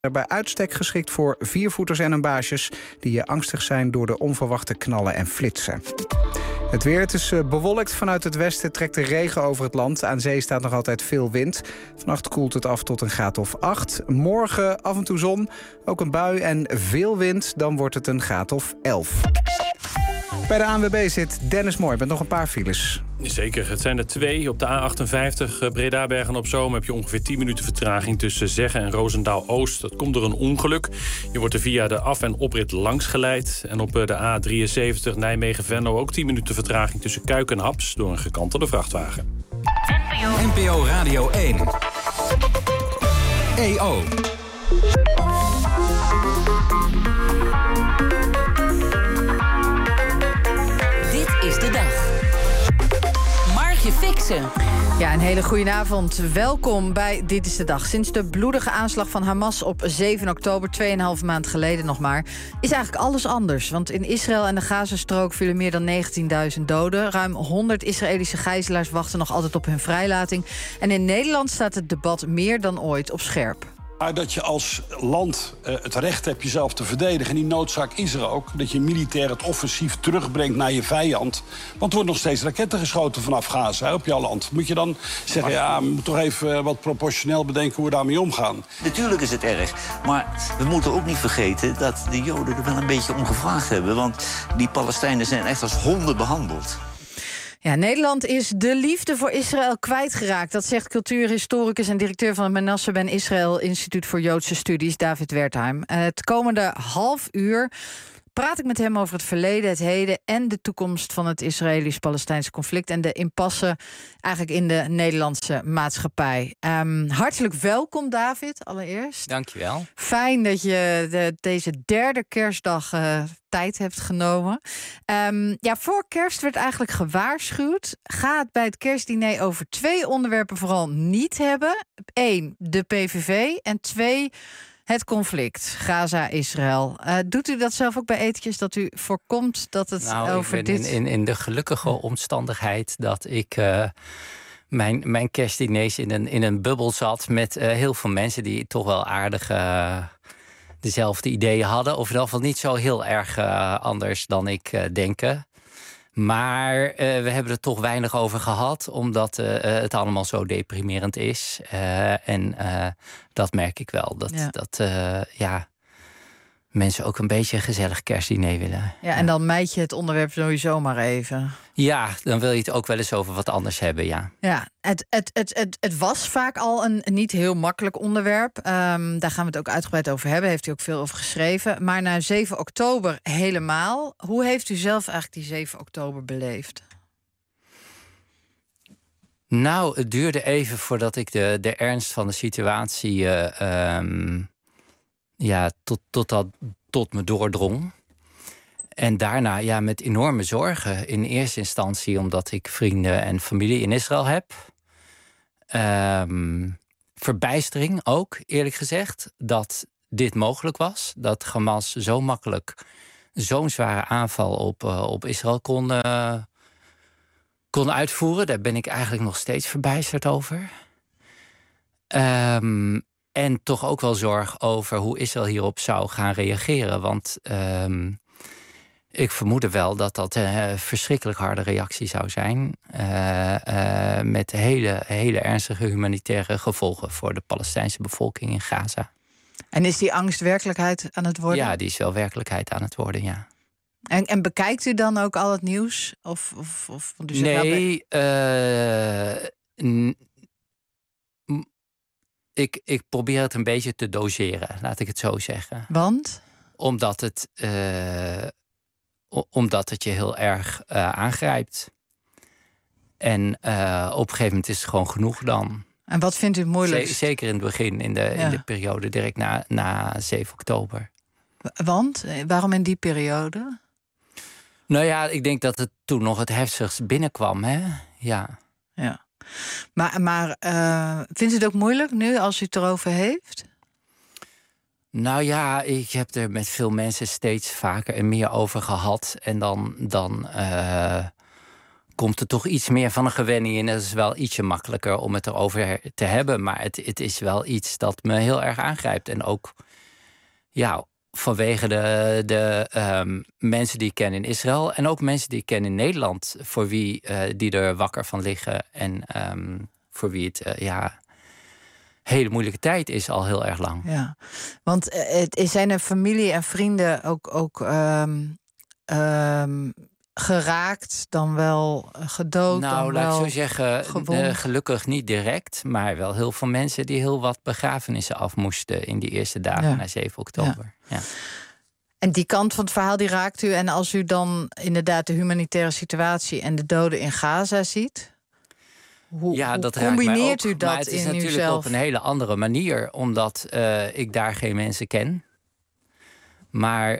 Bij uitstek geschikt voor viervoeters en hun baasjes die angstig zijn door de onverwachte knallen en flitsen. Het weer, het is bewolkt. Vanuit het westen trekt de regen over het land. Aan zee staat nog altijd veel wind. Vannacht koelt het af tot een graad of 8. Morgen af en toe zon, ook een bui en veel wind. Dan wordt het een graad of 11. Bij de ANWB zit Dennis Mooi met nog een paar files. Zeker, het zijn er 2. Op de A58 Breda-Bergen-op-Zoom heb je ongeveer 10 minuten vertraging tussen Zeggen en Roosendaal-Oost. Dat komt door een ongeluk. Je wordt er via de af- en oprit langs geleid. En op de A73 Nijmegen-Venlo ook 10 minuten vertraging tussen Kuik en Haps door een gekantelde vrachtwagen. NPO Radio 1. EO. Dit is de dag. Margje Fixen. Ja, een hele goede avond. Welkom bij Dit is de Dag. Sinds de bloedige aanslag van Hamas op 7 oktober, 2,5 maand geleden nog maar, is eigenlijk alles anders. Want in Israël en de Gazastrook vielen meer dan 19.000 doden. Ruim 100 Israëlische gijzelaars wachten nog altijd op hun vrijlating. En in Nederland staat het debat meer dan ooit op scherp. Maar dat je als land het recht hebt jezelf te verdedigen. En die noodzaak is er ook. Dat je militair het offensief terugbrengt naar je vijand. Want er wordt nog steeds raketten geschoten vanaf Gaza op jouw land. Moet je dan zeggen, ja, we moeten toch even wat proportioneel bedenken hoe we daarmee omgaan. Natuurlijk is het erg. Maar we moeten ook niet vergeten dat de Joden er wel een beetje om gevraagd hebben. Want die Palestijnen zijn echt als honden behandeld. Ja, Nederland is de liefde voor Israël kwijtgeraakt. Dat zegt cultuurhistoricus en directeur van het Menasse Ben Israël Instituut voor Joodse Studies, David Wertheim. Het komende half uur praat ik met hem over het verleden, het heden en de toekomst van het Israëlisch-Palestijnse conflict en de impasse eigenlijk in de Nederlandse maatschappij. Hartelijk welkom, David, allereerst. Dankjewel. Fijn dat je deze derde kerstdag tijd hebt genomen. Voor kerst werd eigenlijk gewaarschuwd. Ga het bij het kerstdiner over 2 onderwerpen vooral niet hebben. 1, de PVV en 2, het conflict, Gaza-Israël. Doet u dat zelf ook bij etentjes, dat u voorkomt dat het over ik ben dit... in de gelukkige omstandigheid dat ik mijn kerstdiners in een bubbel zat met heel veel mensen die toch wel aardig dezelfde ideeën hadden. Of in ieder geval niet zo heel erg anders dan ik denken. Maar we hebben er toch weinig over gehad, omdat het allemaal zo deprimerend is. En dat merk ik wel. Dat mensen ook een beetje een gezellig kerstdiner willen. Ja, en dan mijd je het onderwerp sowieso maar even. Ja, dan wil je het ook wel eens over wat anders hebben, ja. Ja, het was vaak al een niet heel makkelijk onderwerp. Daar gaan we het ook uitgebreid over hebben. Heeft u ook veel over geschreven. Maar na 7 oktober helemaal. Hoe heeft u zelf eigenlijk die 7 oktober beleefd? Nou, het duurde even voordat ik de ernst van de situatie tot me doordrong. En daarna met enorme zorgen. In eerste instantie omdat ik vrienden en familie in Israël heb. Verbijstering ook, eerlijk gezegd, dat dit mogelijk was. Dat Hamas zo makkelijk zo'n zware aanval op Israël kon uitvoeren. Daar ben ik eigenlijk nog steeds verbijsterd over. En toch ook wel zorg over hoe Israël hierop zou gaan reageren. Want ik vermoedde wel dat dat een verschrikkelijk harde reactie zou zijn. Met hele ernstige humanitaire gevolgen voor de Palestijnse bevolking in Gaza. En is die angst werkelijkheid aan het worden? Ja, die is wel werkelijkheid aan het worden, ja. En bekijkt u dan ook al het nieuws? Nee, ik probeer het een beetje te doseren, laat ik het zo zeggen. Want? Omdat het je heel erg aangrijpt. En op een gegeven moment is het gewoon genoeg dan. En wat vindt u het moeilijkst? Zeker in het begin, in de periode direct na 7 oktober. Want? Waarom in die periode? Nou ja, ik denk dat het toen nog het heftigst binnenkwam, hè? Ja. Maar vindt u het ook moeilijk nu, als u het erover heeft? Nou ja, ik heb er met veel mensen steeds vaker en meer over gehad. En dan komt er toch iets meer van een gewenning in. Het is wel ietsje makkelijker om het erover te hebben. Maar het is wel iets dat me heel erg aangrijpt. En ook vanwege de mensen die ik ken in Israël. En ook mensen die ik ken in Nederland. Voor wie die er wakker van liggen. En voor wie het hele moeilijke tijd is al heel erg lang. Ja, want zijn er familie en vrienden ook geraakt, dan wel gedood? Nou, dan laat wel ik zo zeggen, gelukkig niet direct. Maar wel heel veel mensen die heel wat begrafenissen af moesten in die eerste dagen na 7 oktober. Ja. Ja. En die kant van het verhaal die raakt u. En als u dan inderdaad de humanitaire situatie en de doden in Gaza ziet, hoe dat combineert u dat maar het is in natuurlijk uzelf? op een hele andere manier, omdat ik daar geen mensen ken. Maar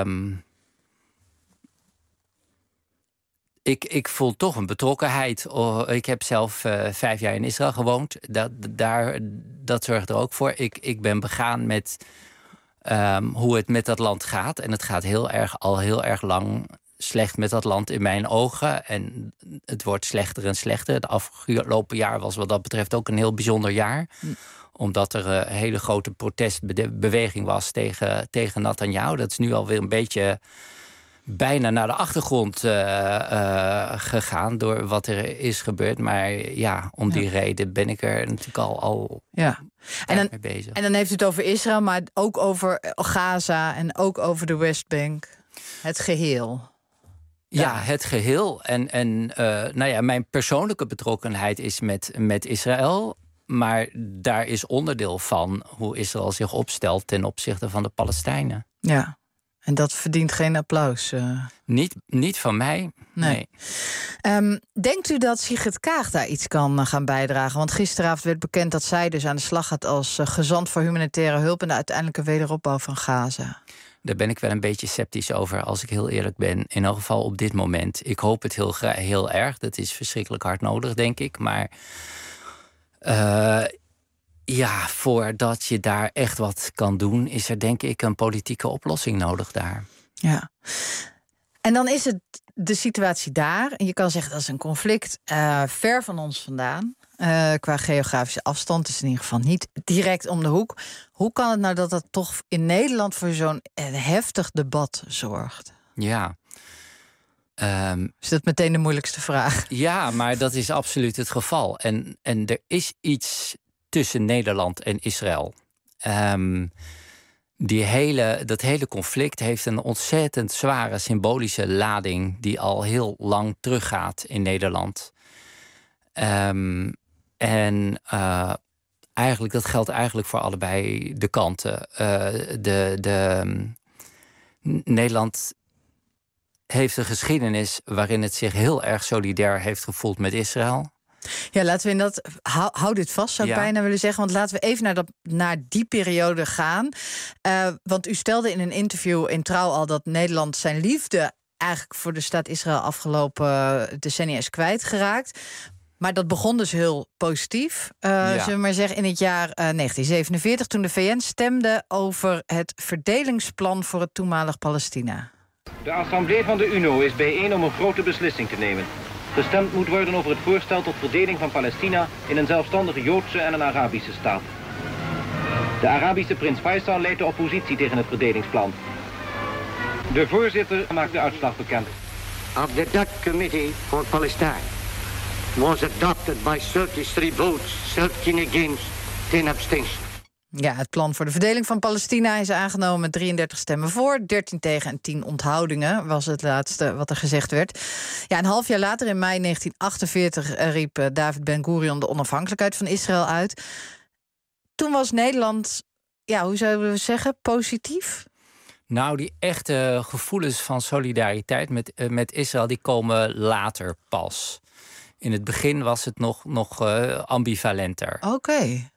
ik voel toch een betrokkenheid. Ik heb zelf 5 jaar in Israël gewoond. Dat zorgt er ook voor. Ik ben begaan met hoe het met dat land gaat. En het gaat al heel erg lang slecht met dat land in mijn ogen. En het wordt slechter en slechter. Het afgelopen jaar was wat dat betreft ook een heel bijzonder jaar. Omdat er een hele grote protestbeweging was tegen Netanyahu. Dat is nu alweer een beetje bijna naar de achtergrond gegaan door wat er is gebeurd. Maar om die reden ben ik er natuurlijk al mee bezig. En dan heeft u het over Israël, maar ook over Gaza en ook over de Westbank. Het geheel. Ja, het geheel. En mijn persoonlijke betrokkenheid is met Israël. Maar daar is onderdeel van hoe Israël zich opstelt ten opzichte van de Palestijnen. Ja, en dat verdient geen applaus. Niet van mij, nee. Denkt u dat Sigrid Kaag daar iets kan gaan bijdragen? Want gisteravond werd bekend dat zij dus aan de slag gaat als gezant voor humanitaire hulp en de uiteindelijke wederopbouw van Gaza. Daar ben ik wel een beetje sceptisch over, als ik heel eerlijk ben. In elk geval op dit moment. Ik hoop het heel erg. Dat is verschrikkelijk hard nodig, denk ik. Maar voordat je daar echt wat kan doen, is er denk ik een politieke oplossing nodig daar. Ja. En dan is het de situatie daar. En je kan zeggen dat is een conflict ver van ons vandaan. Qua geografische afstand is in ieder geval niet direct om de hoek. Hoe kan het nou dat dat toch in Nederland voor zo'n heftig debat zorgt? Ja. Is dat meteen de moeilijkste vraag? Ja, maar dat is absoluut het geval. En er is iets tussen Nederland en Israël. Dat hele conflict heeft een ontzettend zware symbolische lading die al heel lang teruggaat in Nederland. Eigenlijk, dat geldt eigenlijk voor allebei de kanten. Nederland heeft een geschiedenis waarin het zich heel erg solidair heeft gevoeld met Israël. Ja, laten we hou dit vast, zou ik bijna willen zeggen. Want laten we even naar die periode gaan. Want u stelde in een interview in Trouw al dat Nederland zijn liefde eigenlijk voor de staat Israël afgelopen decennia is kwijtgeraakt. Maar dat begon dus heel positief. Zullen we maar zeggen in het jaar 1947, toen de VN stemde over het verdelingsplan voor het toenmalig Palestina. De Assemblée van de UNO is bijeen om een grote beslissing te nemen. Gestemd moet worden over het voorstel tot verdeling van Palestina in een zelfstandige Joodse en een Arabische staat. De Arabische prins Faisal leidt de oppositie tegen het verdelingsplan. De voorzitter maakt de uitslag bekend. Of the Dutch Committee for Palestine was adopted by 33 votes, 13 against, 10 abstentions. Ja, het plan voor de verdeling van Palestina is aangenomen met 33 stemmen voor, 13 tegen en 10 onthoudingen, was het laatste wat er gezegd werd. Ja, een half jaar later, in mei 1948, riep David Ben-Gurion de onafhankelijkheid van Israël uit. Toen was Nederland, hoe zouden we zeggen, positief? Nou, die echte gevoelens van solidariteit met Israël, die komen later pas. In het begin was het nog ambivalenter. Oké.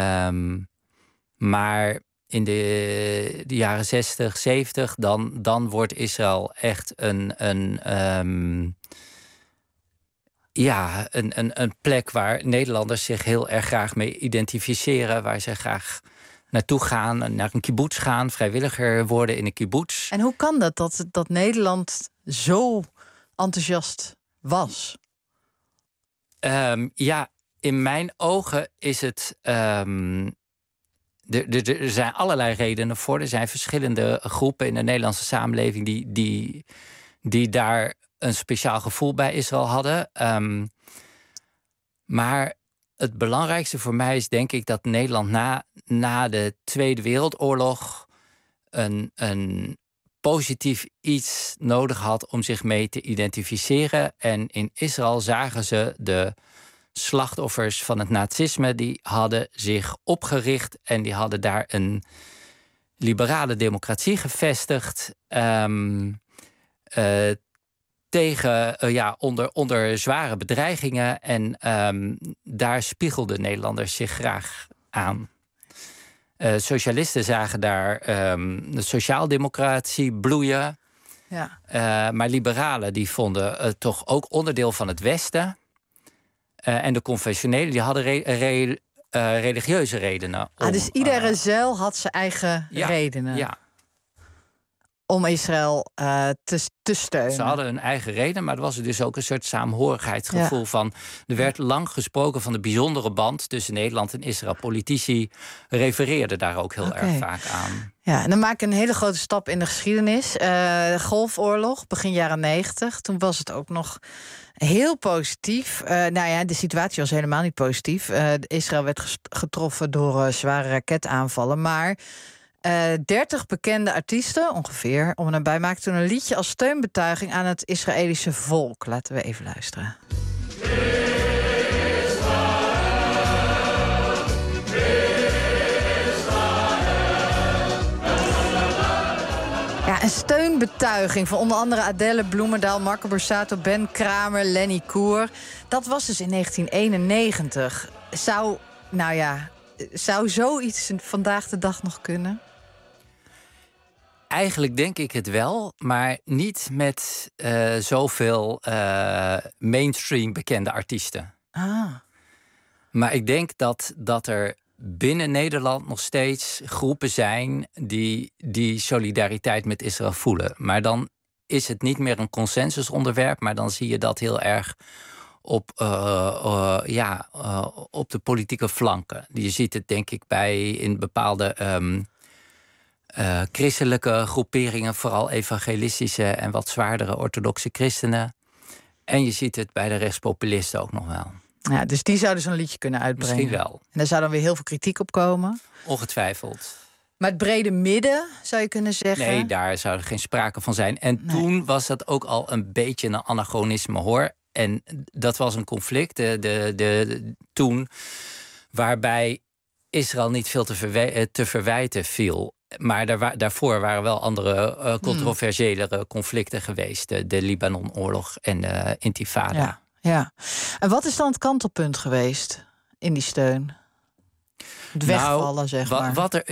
Maar in de jaren 60, 70, dan wordt Israël echt een plek waar Nederlanders zich heel erg graag mee identificeren, waar ze graag naartoe gaan, naar een kibbutz gaan, vrijwilliger worden in een kibbutz. En hoe kan dat Nederland zo enthousiast was? In mijn ogen is het... Er zijn allerlei redenen voor. Er zijn verschillende groepen in de Nederlandse samenleving... die daar een speciaal gevoel bij Israël hadden. Maar het belangrijkste voor mij is denk ik dat Nederland na de Tweede Wereldoorlog... een positief iets nodig had om zich mee te identificeren. En in Israël zagen ze de slachtoffers van het nazisme... die hadden zich opgericht en die hadden daar een liberale democratie gevestigd... onder zware bedreigingen. En daar spiegelden Nederlanders zich graag aan. Socialisten zagen daar de sociaaldemocratie bloeien. Ja. Maar liberalen die vonden het toch ook onderdeel van het Westen. En de confessionelen die hadden religieuze redenen. Dus iedere zeil had zijn eigen redenen. Ja. Om Israël te steunen. Ze hadden een eigen reden, maar er was dus ook een soort saamhorigheidsgevoel van... Er werd lang gesproken van de bijzondere band tussen Nederland en Israël. Politici refereerden daar ook heel erg vaak aan. Ja, en dan maak ik een hele grote stap in de geschiedenis. De Golfoorlog, begin jaren 90. Toen was het ook nog heel positief. De situatie was helemaal niet positief. Israël werd getroffen door zware raketaanvallen, maar... 30 bekende artiesten, ongeveer, om en nabij, maakten toen een liedje als steunbetuiging aan het Israëlische volk. Laten we even luisteren. Ja, een steunbetuiging van onder andere Adele Bloemendaal, Marco Borsato, Ben Kramer, Lenny Koer. Dat was dus in 1991. Zou zoiets vandaag de dag nog kunnen? Eigenlijk denk ik het wel, maar niet met zoveel mainstream bekende artiesten. Maar ik denk dat er binnen Nederland nog steeds groepen zijn die solidariteit met Israël voelen. Maar dan is het niet meer een consensusonderwerp, maar dan zie je dat heel erg op de politieke flanken. Je ziet het denk ik in bepaalde christelijke groeperingen, vooral evangelistische en wat zwaardere orthodoxe christenen. En je ziet het bij de rechtspopulisten ook nog wel. Ja, dus die zouden zo'n liedje kunnen uitbrengen. Misschien wel. En daar zou dan weer heel veel kritiek op komen. Ongetwijfeld. Maar het brede midden, zou je kunnen zeggen? Nee, daar zou er geen sprake van zijn. En toen was dat ook al een beetje een anachronisme, hoor. En dat was een conflict toen waarbij Israël niet veel te verwijten viel. Maar daarvoor waren wel andere controversiëlere conflicten geweest. De Libanon-oorlog en de Intifada. Ja. En wat is dan het kantelpunt geweest in die steun? Het wegvallen, zeg maar.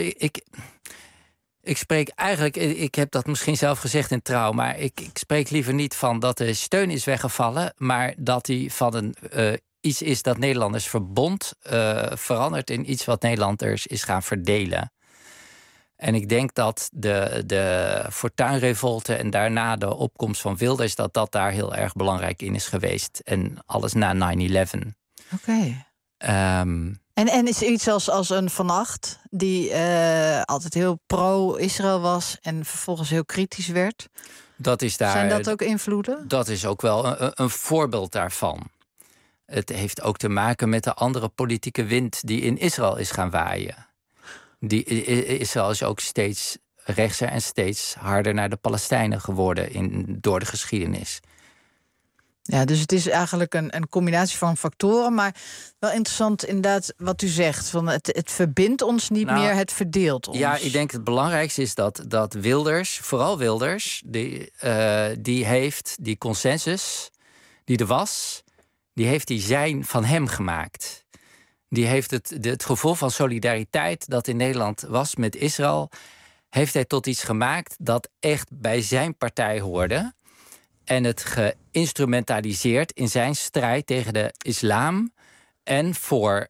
Ik spreek eigenlijk, ik heb dat misschien zelf gezegd in Trouw, maar ik spreek liever niet van dat de steun is weggevallen, maar dat die van iets is dat Nederlanders verbond verandert in iets wat Nederlanders is gaan verdelen. En ik denk dat de Fortuynrevolte en daarna de opkomst van Wilders, dat daar heel erg belangrijk in is geweest. En alles na 9/11. Oké. En is er iets als een Van Agt, die altijd heel pro-Israël was en vervolgens heel kritisch werd? Zijn dat ook invloeden? Dat is ook wel een voorbeeld daarvan. Het heeft ook te maken met de andere politieke wind die in Israël is gaan waaien. Israël is ook steeds rechtser en steeds harder naar de Palestijnen geworden door de geschiedenis. Ja, dus het is eigenlijk een combinatie van factoren. Maar wel interessant inderdaad wat u zegt. Van het verbindt ons niet meer, het verdeelt ons. Ja, ik denk het belangrijkste is dat Wilders, vooral Wilders, die heeft die consensus die er was, die heeft die zijn van hem gemaakt. Die heeft het gevoel van solidariteit dat in Nederland was met Israël, heeft hij tot iets gemaakt dat echt bij zijn partij hoorde. En het geïnstrumentaliseerd in zijn strijd tegen de islam en voor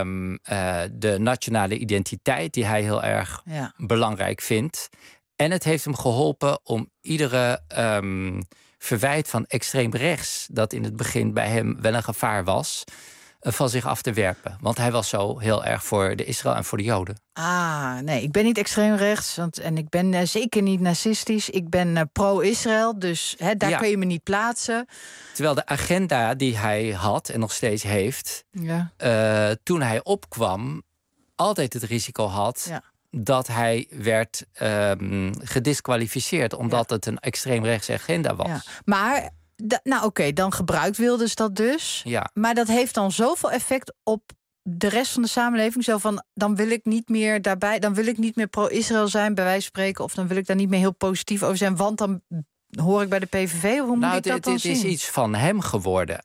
de nationale identiteit die hij heel erg belangrijk vindt. En het heeft hem geholpen om iedere verwijt van extreem rechts, dat in het begin bij hem wel een gevaar was, van zich af te werpen. Want hij was zo heel erg voor de Israël en voor de Joden. Nee, ik ben niet extreem rechts. En ik ben zeker niet nazistisch. Ik ben pro-Israël, dus daar kun je me niet plaatsen. Terwijl de agenda die hij had en nog steeds heeft, toen hij opkwam, altijd het risico had dat hij werd gedisqualificeerd, omdat het een extreemrechtse agenda was. Ja. Maar, dan gebruikt Wilders dat dus. Ja. Maar dat heeft dan zoveel effect op de rest van de samenleving. Zo van, dan wil ik niet meer daarbij, dan wil ik niet meer pro-Israël zijn, bij wijze van spreken, of dan wil ik daar niet meer heel positief over zijn, want dan hoor ik bij de PVV. Hoe moet ik dat dan zien? Het is iets van hem geworden.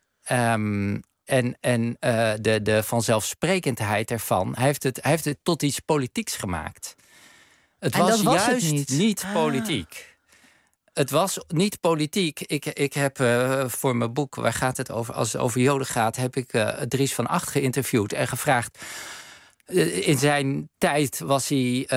De vanzelfsprekendheid ervan, hij heeft het tot iets politieks gemaakt. Het was juist niet politiek. Het was niet politiek. Ik heb voor mijn boek, waar gaat het over, als het over Joden gaat, heb ik Dries van Acht geïnterviewd en gevraagd. In zijn tijd was hij.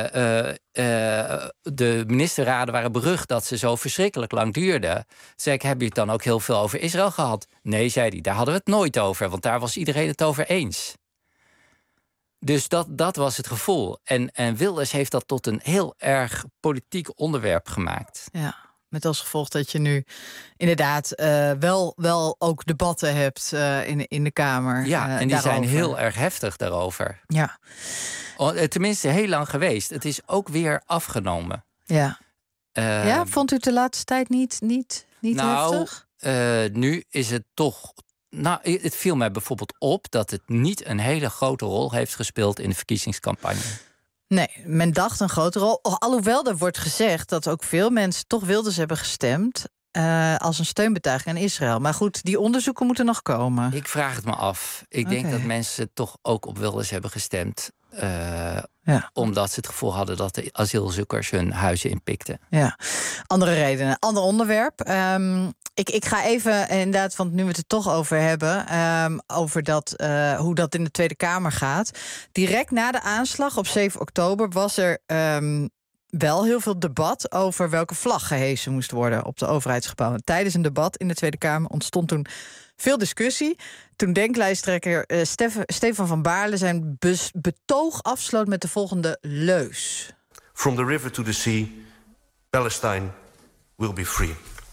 De ministerraden waren berucht dat ze zo verschrikkelijk lang duurden. Zei ik, heb je het dan ook heel veel over Israël gehad? Nee, zei hij, daar hadden we het nooit over, want daar was iedereen het over eens. Dus dat was het gevoel. En Wilders heeft dat tot een heel erg politiek onderwerp gemaakt. Ja, met als gevolg dat je nu inderdaad wel ook debatten hebt in de Kamer. Ja, en die daarover zijn heel erg heftig daarover. Ja. Tenminste, heel lang geweest. Het is ook weer afgenomen. Ja. Vond u het de laatste tijd niet heftig? Nu is het toch. Het viel mij bijvoorbeeld op dat het niet een hele grote rol heeft gespeeld in de verkiezingscampagne. Nee, men dacht een grote rol. Alhoewel er wordt gezegd dat ook veel mensen toch Wilders hebben gestemd als een steunbetuiging aan Israël. Maar goed, die onderzoeken moeten nog komen. Ik vraag het me af. Ik denk dat mensen toch ook op Wilders hebben gestemd. Omdat ze het gevoel hadden dat de asielzoekers hun huizen inpikten. Ja, andere redenen. Ander onderwerp. Ik ga even, inderdaad, want nu we het er toch over hebben, over hoe dat in de Tweede Kamer gaat. Direct na de aanslag op 7 oktober was er wel heel veel debat over welke vlag gehesen moest worden op de overheidsgebouwen. Tijdens een debat in de Tweede Kamer ontstond toen veel discussie. Toen denklijsttrekker Stefan van Baarle zijn betoog afsloot met de volgende leus. From the river to the sea, Palestine will be free.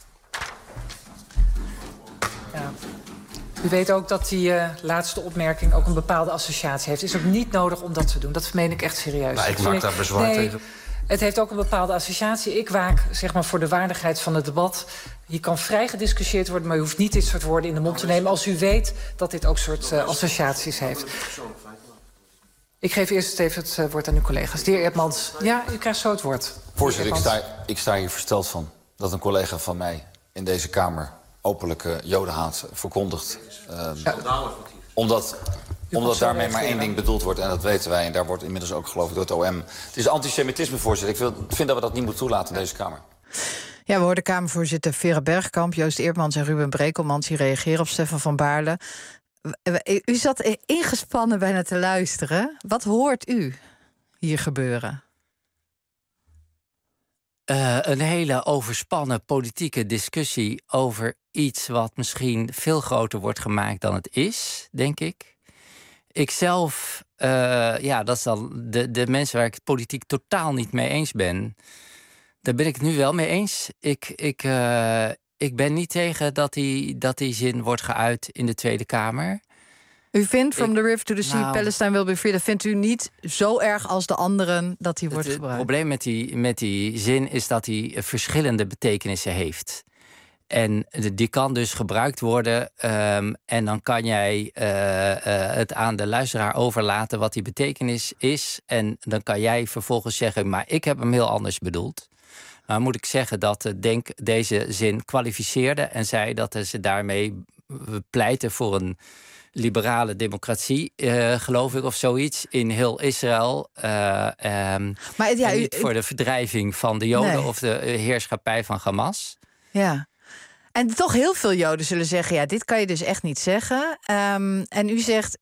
Ja. U weet ook dat die laatste opmerking ook een bepaalde associatie heeft. Het is ook niet nodig om dat te doen. Dat meen ik echt serieus. Nou, ik maak daar bezwaar tegen. Het heeft ook een bepaalde associatie. Ik waak voor de waardigheid van het debat. Hier kan vrij gediscussieerd worden, maar u hoeft niet dit soort woorden in de mond te nemen als u weet dat dit ook soort associaties heeft. Ik geef eerst even het woord aan uw collega's. De heer Eerdmans, ja, u krijgt zo het woord. Voorzitter, ik sta hier versteld van dat een collega van mij in deze Kamer openlijke jodenhaat verkondigt. Omdat daarmee maar één ding bedoeld wordt, en dat weten wij, en daar wordt inmiddels ook geloof ik door het OM. Het is antisemitisme, voorzitter. Ik vind dat we dat niet moeten toelaten in deze Kamer. Ja, we hoorden Kamervoorzitter Vera Bergkamp, Joost Eerdmans en Ruben Brekelmans die reageren op Stefan van Baarle. U zat ingespannen bijna te luisteren. Wat hoort u hier gebeuren? Een hele overspannen politieke discussie over iets wat misschien veel groter wordt gemaakt dan het is, denk ik. Ikzelf, dat is dan de mensen waar ik het politiek totaal niet mee eens ben. Daar ben ik het nu wel mee eens. Ik ben niet tegen dat die zin wordt geuit in de Tweede Kamer. U vindt from the river to the sea, Palestine will be free. Dat vindt u niet zo erg als de anderen dat die wordt gebruikt? Het probleem met die zin is dat die verschillende betekenissen heeft. En die kan dus gebruikt worden. En dan kan jij het aan de luisteraar overlaten wat die betekenis is. En dan kan jij vervolgens zeggen, maar ik heb hem heel anders bedoeld. Nou moet ik zeggen dat Denk deze zin kwalificeerde en zei dat ze daarmee pleiten voor een liberale democratie, geloof ik, of zoiets, in heel Israël. Maar niet voor de verdrijving van de Joden of de heerschappij van Hamas. Ja. En toch heel veel Joden zullen zeggen... ja, dit kan je dus echt niet zeggen. En u zegt...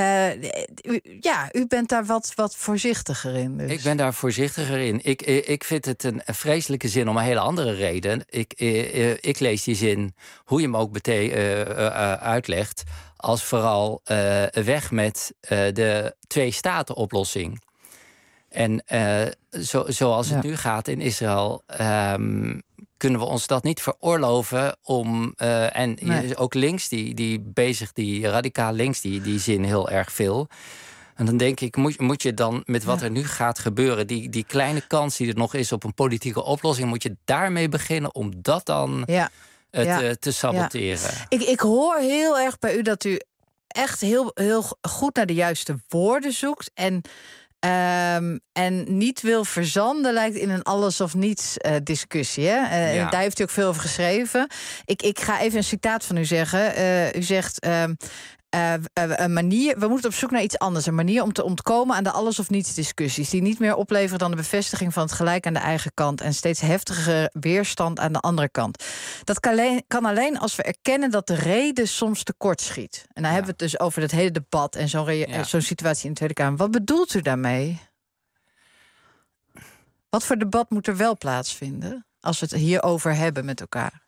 u bent daar wat voorzichtiger in. Dus. Ik ben daar voorzichtiger in. Ik vind het een vreselijke zin om een hele andere reden. Ik lees die zin, hoe je hem ook uitlegt... als vooral weg met de twee-staten-oplossing. En zoals het nu gaat in Israël... kunnen we ons dat niet veroorloven om... ook links, die radicaal links, die zin heel erg veel. En dan denk ik, moet je dan met wat er nu gaat gebeuren... die kleine kans die er nog is op een politieke oplossing... moet je daarmee beginnen om dat dan te saboteren. Ja. Ik hoor heel erg bij u dat u echt heel, heel goed naar de juiste woorden zoekt... En niet wil verzanden, lijkt in een alles of niets discussie. Hè? Daar heeft u ook veel over geschreven. Ik ga even een citaat van u zeggen. U zegt... een manier, we moeten op zoek naar iets anders. Een manier om te ontkomen aan de alles of niets discussies... die niet meer opleveren dan de bevestiging van het gelijk aan de eigen kant... en steeds heftigere weerstand aan de andere kant. Dat kan alleen als we erkennen dat de reden soms tekortschiet. En dan hebben we het dus over het hele debat... en zo'n situatie in de Tweede Kamer. Wat bedoelt u daarmee? Wat voor debat moet er wel plaatsvinden... als we het hierover hebben met elkaar?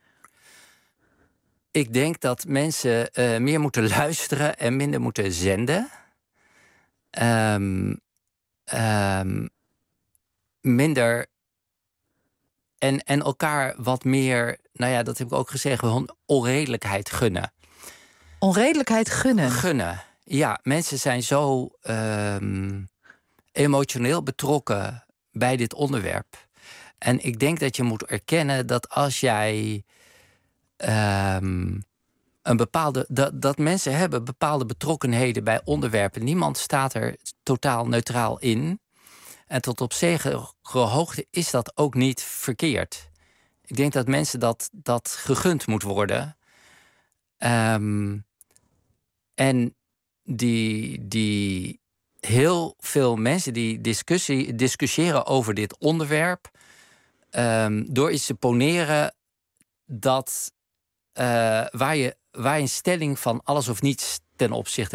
Ik denk dat mensen meer moeten luisteren en minder moeten zenden. Minder... En elkaar wat meer, nou ja, dat heb ik ook gezegd... gewoon onredelijkheid gunnen. Onredelijkheid gunnen? Gunnen, ja. Mensen zijn zo emotioneel betrokken bij dit onderwerp. En ik denk dat je moet erkennen dat als jij... dat mensen hebben bepaalde betrokkenheden bij onderwerpen. Niemand staat er totaal neutraal in. En tot op zekere hoogte is dat ook niet verkeerd. Ik denk dat mensen dat gegund moet worden. En die heel veel mensen die discussiëren over dit onderwerp... door iets te poneren dat... waar je een stelling van alles of niets ten opzichte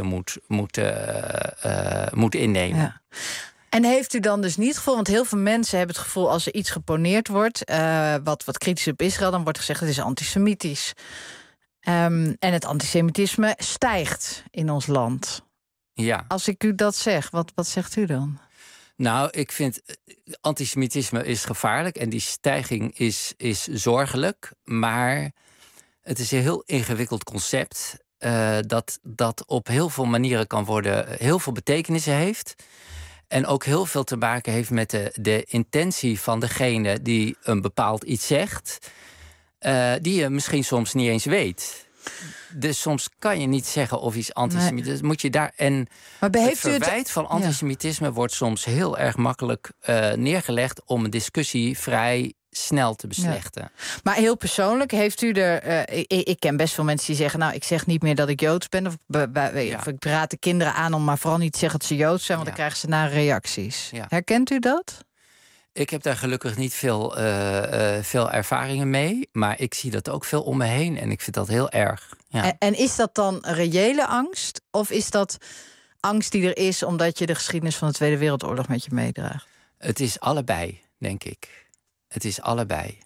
moet innemen. Ja. En heeft u dan dus niet het gevoel... want heel veel mensen hebben het gevoel als er iets geponeerd wordt... wat kritisch op Israël, dan wordt gezegd het is antisemitisch. En het antisemitisme stijgt in ons land. Ja. Als ik u dat zeg, wat zegt u dan? Nou, ik vind antisemitisme is gevaarlijk... en die stijging is zorgelijk, maar... Het is een heel ingewikkeld concept dat op heel veel manieren kan worden... heel veel betekenissen heeft. En ook heel veel te maken heeft met de intentie van degene die een bepaald iets zegt... die je misschien soms niet eens weet. Dus soms kan je niet zeggen of iets antisemitisch is. Moet je daar... Maar het verwijt van antisemitisme wordt soms heel erg makkelijk neergelegd... om een discussie vrij... snel te beslechten. Ja. Maar heel persoonlijk heeft u er... ik ken best veel mensen die zeggen... nou, ik zeg niet meer dat ik Joods ben... of ik raad de kinderen aan om maar vooral niet te zeggen dat ze Joods zijn... want dan krijgen ze nare reacties. Ja. Herkent u dat? Ik heb daar gelukkig niet veel ervaringen mee... maar ik zie dat ook veel om me heen en ik vind dat heel erg. Ja. En is dat dan reële angst? Of is dat angst die er is... omdat je de geschiedenis van de Tweede Wereldoorlog met je meedraagt? Het is allebei, denk ik. Het is allebei.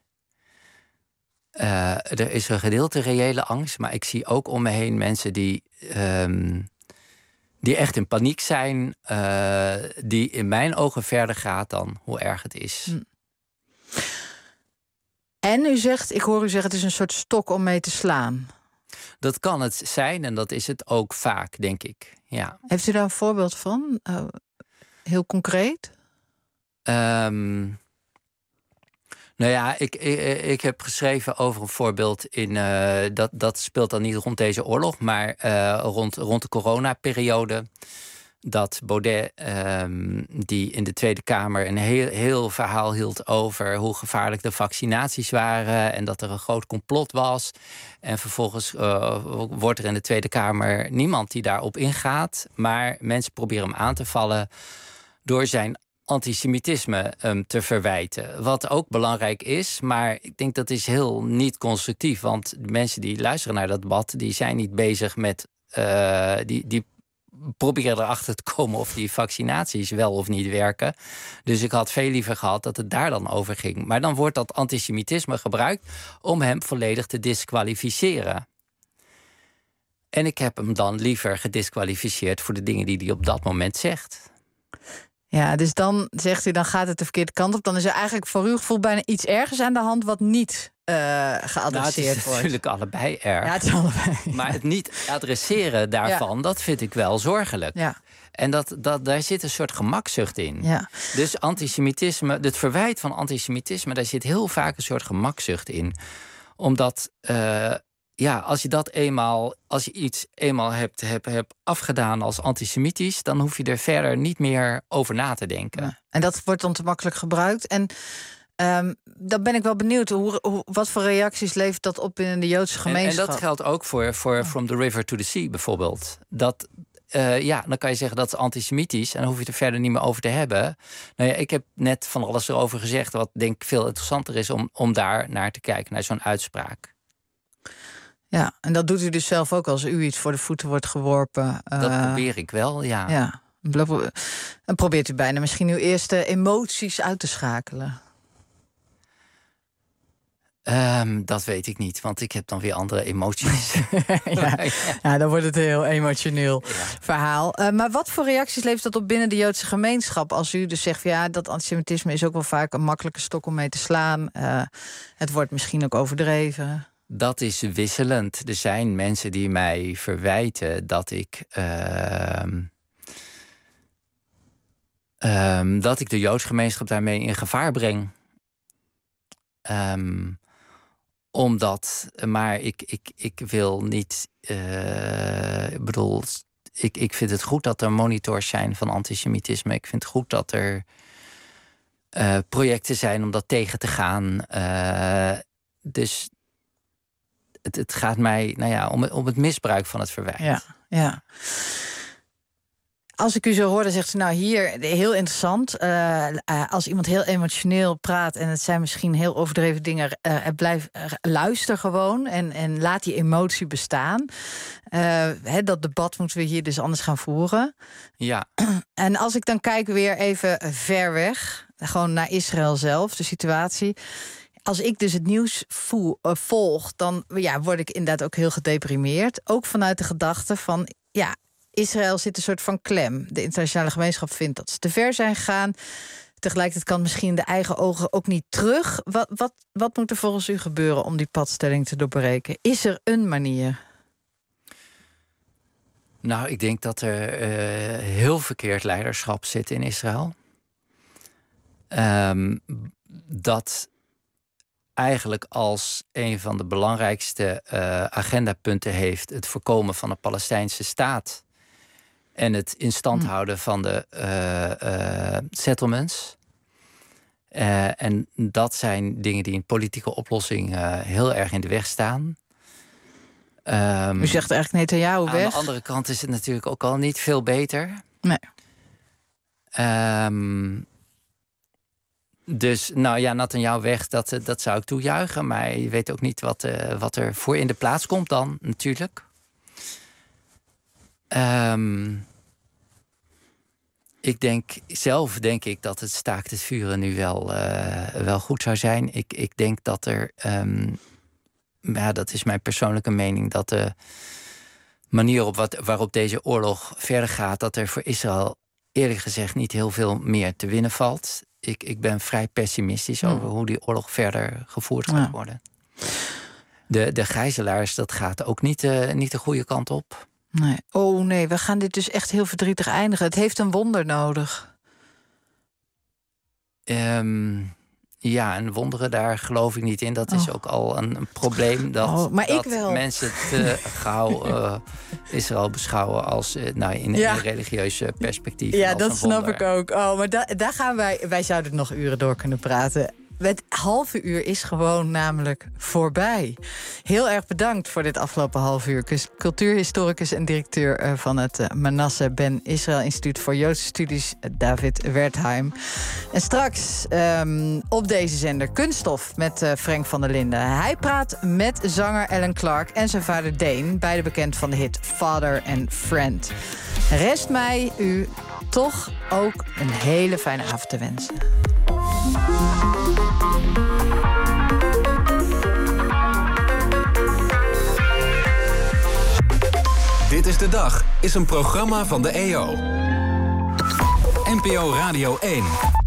Er is een gedeelte reële angst... maar ik zie ook om me heen mensen die echt in paniek zijn... die in mijn ogen verder gaat dan hoe erg het is. En ik hoor u zeggen, het is een soort stok om mee te slaan. Dat kan het zijn en dat is het ook vaak, denk ik. Ja. Heeft u daar een voorbeeld van? Heel concreet? Nou ja, ik heb geschreven over een voorbeeld in... dat speelt dan niet rond deze oorlog... maar rond de coronaperiode... dat Baudet, die in de Tweede Kamer... een heel verhaal hield over hoe gevaarlijk de vaccinaties waren... en dat er een groot complot was. En vervolgens wordt er in de Tweede Kamer niemand die daarop ingaat... maar mensen proberen hem aan te vallen door zijn antisemitisme te verwijten. Wat ook belangrijk is, maar ik denk dat is heel niet constructief. Want de mensen die luisteren naar dat debat, die zijn niet bezig met... die proberen erachter te komen of die vaccinaties wel of niet werken. Dus ik had veel liever gehad dat het daar dan over ging. Maar dan wordt dat antisemitisme gebruikt om hem volledig te disqualificeren. En ik heb hem dan liever gedisqualificeerd voor de dingen die hij op dat moment zegt. Ja, dus dan zegt u, dan gaat het de verkeerde kant op. Dan is er eigenlijk voor uw gevoel bijna iets ergens aan de hand wat niet geadresseerd het is wordt. natuurlijk allebei erg. Ja, het is allebei. Maar het niet adresseren daarvan, dat vind ik wel zorgelijk. Ja. En daar zit een soort gemakzucht in. Ja. Dus antisemitisme, het verwijt van antisemitisme, daar zit heel vaak een soort gemakzucht in. Omdat, als je iets eenmaal hebt afgedaan als antisemitisch, dan hoef je er verder niet meer over na te denken. Ja. En dat wordt dan te makkelijk gebruikt. En dan ben ik wel benieuwd, wat voor reacties levert dat op in de Joodse gemeenschap? En dat geldt ook voor From the River to the Sea bijvoorbeeld. Dan kan je zeggen dat is antisemitisch en dan hoef je het er verder niet meer over te hebben. Nou ja, ik heb net van alles erover gezegd, wat denk ik veel interessanter is om daar naar te kijken, naar zo'n uitspraak. Ja, en dat doet u dus zelf ook als u iets voor de voeten wordt geworpen. Dat probeer ik wel, ja. Ja. En probeert u bijna misschien uw eerste emoties uit te schakelen? Dat weet ik niet, want ik heb dan weer andere emoties. Ja, dan wordt het een heel emotioneel verhaal. Maar wat voor reacties levert dat op binnen de Joodse gemeenschap? Als u dus zegt, ja, dat antisemitisme is ook wel vaak een makkelijke stok om mee te slaan. Het wordt misschien ook overdreven. Dat is wisselend. Er zijn mensen die mij verwijten dat ik de Joodse gemeenschap daarmee in gevaar breng. Maar ik wil niet. Ik vind het goed dat er monitors zijn van antisemitisme. Ik vind het goed dat er projecten zijn om dat tegen te gaan. Dus het gaat mij om het misbruik van het verwijt. Ja. Als ik u zo hoor, dan zegt u nou hier, heel interessant. Als iemand heel emotioneel praat en het zijn misschien heel overdreven dingen, luister gewoon en laat die emotie bestaan. Dat debat moeten we hier dus anders gaan voeren. Ja. En als ik dan kijk weer even ver weg, gewoon naar Israël zelf, de situatie. Als ik dus het nieuws volg, dan word ik inderdaad ook heel gedeprimeerd. Ook vanuit de gedachte van, Israël zit een soort van klem. De internationale gemeenschap vindt dat ze te ver zijn gegaan. Tegelijkertijd kan misschien in de eigen ogen ook niet terug. Wat moet er volgens u gebeuren om die padstelling te doorbreken? Is er een manier? Nou, ik denk dat er heel verkeerd leiderschap zit in Israël. Dat eigenlijk als een van de belangrijkste agendapunten heeft het voorkomen van een Palestijnse staat en het in stand houden van de settlements. En dat zijn dingen die in politieke oplossing heel erg in de weg staan. U zegt eigenlijk Netanyahu weg. Aan de andere kant is het natuurlijk ook al niet veel beter. Nee. Dus Netanyahu weg, dat zou ik toejuichen. Maar je weet ook niet wat er voor in de plaats komt dan, natuurlijk. Zelf denk ik dat het staakt het vuren nu wel goed zou zijn. Ik denk dat er, dat is mijn persoonlijke mening, dat de manier waarop deze oorlog verder gaat, dat er voor Israël eerlijk gezegd niet heel veel meer te winnen valt. Ik ben vrij pessimistisch over hoe die oorlog verder gevoerd gaat worden. De gijzelaars, dat gaat ook niet de goede kant op. Nee. Oh nee, we gaan dit dus echt heel verdrietig eindigen. Het heeft een wonder nodig. En wonderen, daar geloof ik niet in. Dat is ook al een probleem. Dat mensen te gauw Israël beschouwen als in een religieus perspectief. Ja, dat snap ik ook. Oh, maar daar gaan wij zouden nog uren door kunnen praten. Het halve uur is gewoon namelijk voorbij. Heel erg bedankt voor dit afgelopen half uur. Cultuurhistoricus en directeur van het Manasseh Ben Israël Instituut voor Joodse Studies, David Wertheim. En straks op deze zender Kunststof met Frank van der Linden. Hij praat met zanger Alan Clark en zijn vader Dane, beide bekend van de hit Father and Friend. Rest mij u toch ook een hele fijne avond te wensen. Dit is de Dag is een programma van de EO. NPO Radio 1.